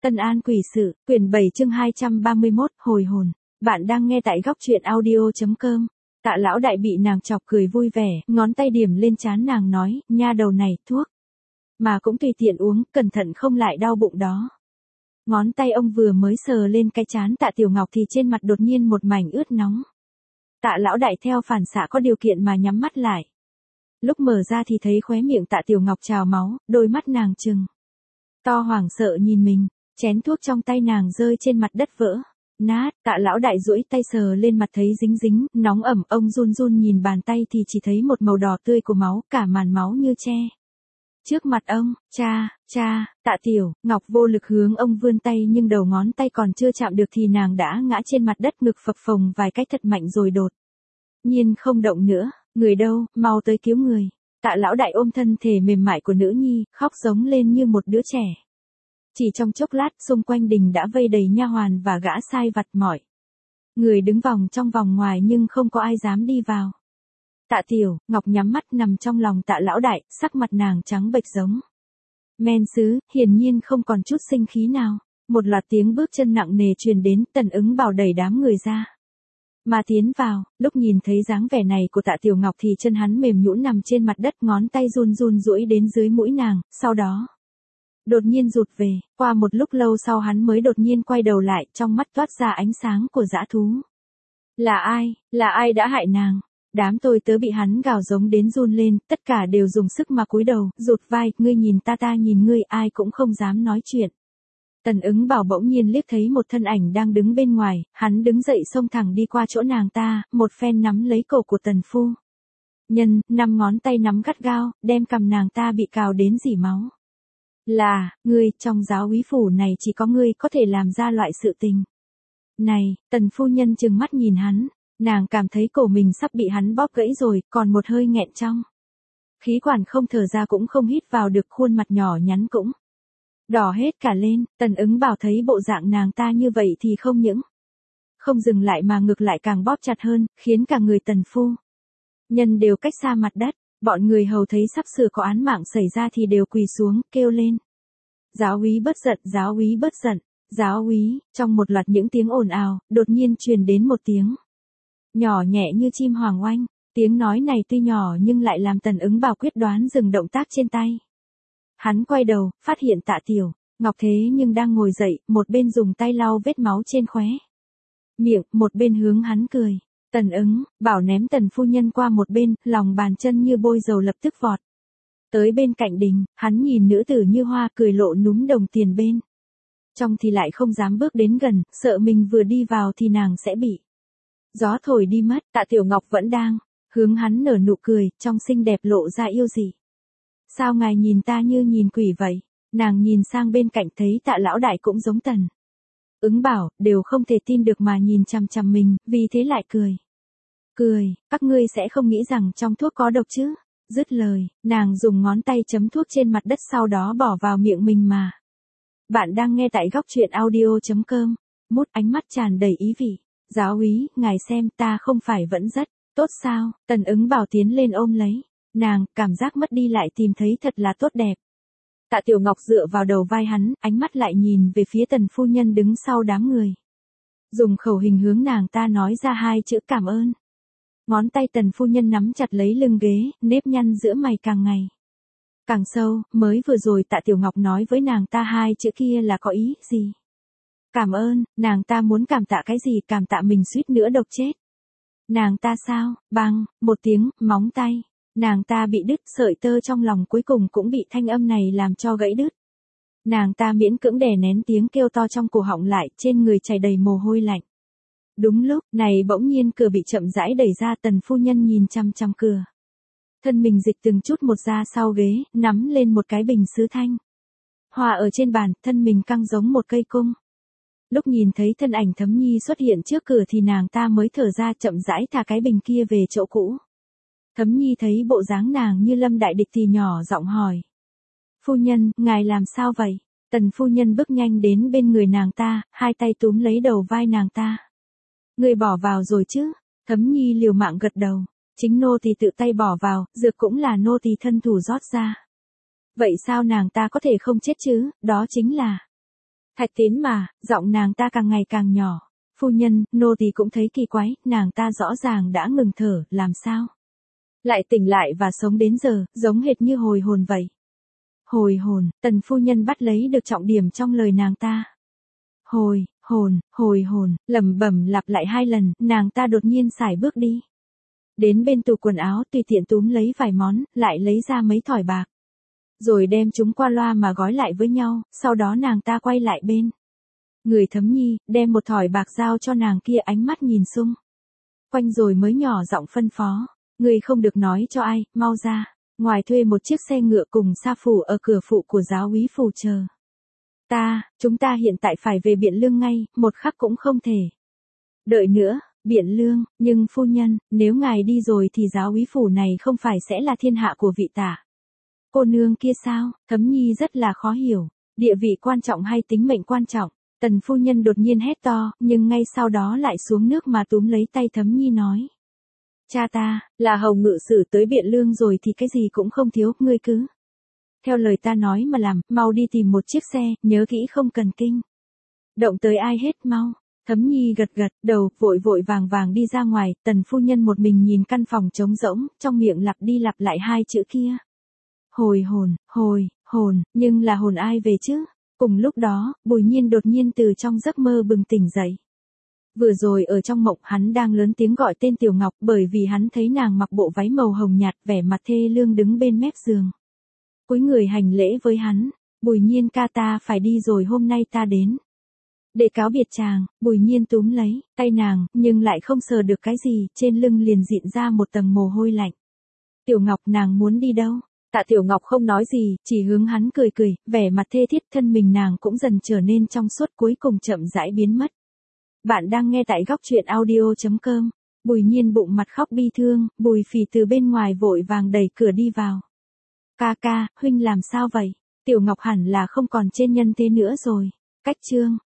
Tân An quỷ sự, quyển 7 chương 231, hồi hồn. Bạn đang nghe tại góc truyện audio.com. Tạ lão đại bị nàng chọc cười vui vẻ, ngón tay điểm lên trán nàng nói, nha đầu này, thuốc. Mà cũng tùy tiện uống, cẩn thận không lại đau bụng đó. Ngón tay ông vừa mới sờ lên cái trán Tạ Tiểu Ngọc thì trên mặt đột nhiên một mảnh ướt nóng. Tạ lão đại theo phản xạ có điều kiện mà nhắm mắt lại. Lúc mở ra thì thấy khóe miệng Tạ Tiểu Ngọc trào máu, đôi mắt nàng trừng to hoảng sợ nhìn mình, chén thuốc trong tay nàng rơi trên mặt đất vỡ nát. Tạ lão đại duỗi tay sờ lên mặt thấy dính dính, nóng ẩm, ông run run nhìn bàn tay thì chỉ thấy một màu đỏ tươi của máu, cả màn máu như che. Trước mặt ông, cha, Tạ Tiểu Ngọc vô lực hướng ông vươn tay nhưng đầu ngón tay còn chưa chạm được thì nàng đã ngã trên mặt đất, ngực phập phồng vài cái thật mạnh rồi đột nhiên không động nữa. Người đâu, mau tới cứu người. Tạ lão đại ôm thân thể mềm mại của nữ nhi, khóc giống lên như một đứa trẻ. Chỉ trong chốc lát, xung quanh đình đã vây đầy nha hoàn và gã sai vặt mọi người đứng vòng trong vòng ngoài nhưng không có ai dám đi vào. Tạ Tiểu Ngọc nhắm mắt nằm trong lòng Tạ lão đại, sắc mặt nàng trắng bệch giống men sứ, hiển nhiên không còn chút sinh khí nào. Một loạt tiếng bước chân nặng nề truyền đến, Tần Ứng Bảo đẩy đám người ra mà tiến vào. Lúc nhìn thấy dáng vẻ này của Tạ Tiểu Ngọc thì chân hắn mềm nhũn nằm trên mặt đất, ngón tay run run duỗi đến dưới mũi nàng, sau đó đột nhiên rụt về. Qua một lúc lâu sau hắn mới đột nhiên quay đầu lại, trong mắt toát ra ánh sáng của dã thú. Là ai đã hại nàng? Đám tôi tớ bị hắn gào giống đến run lên, tất cả đều dùng sức mà cúi đầu, rụt vai, ngươi nhìn ta nhìn ngươi, ai cũng không dám nói chuyện. Tần Ứng Bảo bỗng nhiên liếc thấy một thân ảnh đang đứng bên ngoài, hắn đứng dậy xông thẳng đi qua chỗ nàng ta, một phen nắm lấy cổ của Tần phu nhân, 5 ngón tay nắm gắt gao, đem cằm nàng ta bị cào đến rỉ máu. Là, ngươi, trong giáo úy phủ này chỉ có ngươi có thể làm ra loại sự tình này. Tần phu nhân trừng mắt nhìn hắn, nàng cảm thấy cổ mình sắp bị hắn bóp gãy rồi, còn một hơi nghẹn trong. Khí quản không thở ra cũng không hít vào được, khuôn mặt nhỏ nhắn cũng đỏ hết cả lên. Tần Ứng Bảo thấy bộ dạng nàng ta như vậy thì không những không dừng lại mà ngược lại càng bóp chặt hơn, khiến cả người Tần phu nhân đều cách xa mặt đất. Bọn người hầu thấy sắp sửa có án mạng xảy ra thì đều quỳ xuống, kêu lên. Giáo úy bớt giận, giáo úy bớt giận, giáo úy. Trong một loạt những tiếng ồn ào, đột nhiên truyền đến một tiếng nhỏ nhẹ như chim hoàng oanh. Tiếng nói này tuy nhỏ nhưng lại làm Tần Ứng Bảo quyết đoán dừng động tác trên tay. Hắn quay đầu, phát hiện Tạ Tiểu Ngọc thế nhưng đang ngồi dậy, một bên dùng tay lau vết máu trên khóe miệng, một bên hướng hắn cười. Tần Ứng Bảo ném Tần phu nhân qua một bên, lòng bàn chân như bôi dầu lập tức vọt tới bên cạnh đình. Hắn nhìn nữ tử như hoa, cười lộ núm đồng tiền bên trong thì lại không dám bước đến gần, sợ mình vừa đi vào thì nàng sẽ bị gió thổi đi mất. Tạ Tiểu Ngọc vẫn đang hướng hắn nở nụ cười, trong xinh đẹp lộ ra yêu dị. Sao ngài nhìn ta như nhìn quỷ vậy? Nàng nhìn sang bên cạnh thấy Tạ lão đại cũng giống Tần Ứng Bảo, đều không thể tin được mà nhìn chằm chằm mình, vì thế lại cười. Các ngươi sẽ không nghĩ rằng trong thuốc có độc chứ? Dứt lời, nàng dùng ngón tay chấm thuốc trên mặt đất sau đó bỏ vào miệng mình mà. Bạn đang nghe tại góc truyện audio.com. Mút ánh mắt tràn đầy ý vị. Giáo úy, ngài xem ta không phải vẫn rất tốt sao? Tần Ứng Bảo tiến lên ôm lấy nàng, cảm giác mất đi lại tìm thấy thật là tốt đẹp. Tạ Tiểu Ngọc dựa vào đầu vai hắn, ánh mắt lại nhìn về phía Tần phu nhân đứng sau đám người. Dùng khẩu hình hướng nàng ta nói ra 2 chữ cảm ơn. Ngón tay Tần phu nhân nắm chặt lấy lưng ghế, nếp nhăn giữa mày càng ngày càng sâu. Mới vừa rồi Tạ Tiểu Ngọc nói với nàng ta 2 chữ kia là có ý gì? Cảm ơn. Nàng ta muốn cảm tạ cái gì? Cảm tạ mình suýt nữa độc chết nàng ta sao? Bang, một tiếng, móng tay nàng ta bị đứt, sợi tơ trong lòng cuối cùng cũng bị thanh âm này làm cho gãy đứt. Nàng ta miễn cưỡng đè nén tiếng kêu to trong cổ họng lại, trên người chảy đầy mồ hôi lạnh. Đúng lúc này bỗng nhiên cửa bị chậm rãi đẩy ra. Tần phu nhân nhìn chăm chăm cửa, thân mình dịch từng chút một ra sau ghế, nắm lên một cái bình sứ thanh hoa ở trên bàn, thân mình căng giống một cây cung. Lúc nhìn thấy thân ảnh Thấm Nhi xuất hiện trước cửa thì nàng ta mới thở ra, chậm rãi thả cái bình kia về chỗ cũ. Thấm Nhi thấy bộ dáng nàng như lâm đại địch thì nhỏ giọng hỏi. Phu nhân, ngài làm sao vậy? Tần phu nhân bước nhanh đến bên người nàng ta, 2 tay túm lấy đầu vai nàng ta. Người bỏ vào rồi chứ? Thấm Nhi liều mạng gật đầu. Chính nô tỳ tự tay bỏ vào, dược cũng là nô tỳ thân thủ rót ra. Vậy sao nàng ta có thể không chết chứ? Đó chính là Thạch Tín mà, giọng nàng ta càng ngày càng nhỏ. Phu nhân, nô tỳ cũng thấy kỳ quái, nàng ta rõ ràng đã ngừng thở, làm sao? Lại tỉnh lại và sống đến giờ, giống hệt như hồi hồn vậy. Hồi hồn, Tần phu nhân bắt lấy được trọng điểm trong lời nàng ta. Hồi hồn, lẩm bẩm lặp lại 2 lần, nàng ta đột nhiên sải bước đi. Đến bên tủ quần áo tùy tiện túm lấy vài món, lại lấy ra mấy thỏi bạc. Rồi đem chúng qua loa mà gói lại với nhau, sau đó nàng ta quay lại bên người Thấm Nhi, đem một thỏi bạc giao cho nàng kia, ánh mắt nhìn xung quanh rồi mới nhỏ giọng phân phó. Người không được nói cho ai, mau ra. Ngoài thuê một chiếc xe ngựa cùng sa phủ ở cửa phụ của giáo úy phủ chờ. Chúng ta hiện tại phải về Biện Lương ngay, một khắc cũng không thể đợi nữa. Biện Lương, nhưng phu nhân, nếu ngài đi rồi thì giáo úy phủ này không phải sẽ là thiên hạ của vị tả cô nương kia sao? Thấm Nhi rất là khó hiểu. Địa vị quan trọng hay tính mệnh quan trọng? Tần phu nhân đột nhiên hét to, nhưng ngay sau đó lại xuống nước mà túm lấy tay Thấm Nhi nói. Cha ta, là hầu ngự sử tới Biện Lương rồi thì cái gì cũng không thiếu, ngươi cứ theo lời ta nói mà làm, mau đi tìm một chiếc xe, nhớ kỹ không cần kinh động tới ai hết, mau. Thấm Nhi gật gật đầu, vội vội vàng vàng đi ra ngoài, Tần phu nhân một mình nhìn căn phòng trống rỗng, trong miệng lặp đi lặp lại 2 chữ kia. Hồi hồn, nhưng là hồn ai về chứ? Cùng lúc đó, Bùi Nhiên đột nhiên từ trong giấc mơ bừng tỉnh dậy. Vừa rồi ở trong mộng hắn đang lớn tiếng gọi tên Tiểu Ngọc, bởi vì hắn thấy nàng mặc bộ váy màu hồng nhạt, vẻ mặt thê lương đứng bên mép giường. Cúi người hành lễ với hắn. Bùi Nhiên ca, ta phải đi rồi, hôm nay ta đến để cáo biệt chàng. Bùi Nhiên túm lấy tay nàng, nhưng lại không sờ được cái gì, trên lưng liền dịn ra một tầng mồ hôi lạnh. Tiểu Ngọc, nàng muốn đi đâu? Tạ Tiểu Ngọc không nói gì, chỉ hướng hắn cười cười, vẻ mặt thê thiết, thân mình nàng cũng dần trở nên trong suốt, cuối cùng chậm rãi biến mất. Bạn đang nghe tại góc truyện audio.com. Bùi Nhiên bụng mặt khóc bi thương, Bùi Phỉ từ bên ngoài vội vàng đẩy cửa đi vào. Ca ca, huynh làm sao vậy? Tiểu Ngọc hẳn là không còn trên nhân thế nữa rồi. Cách chương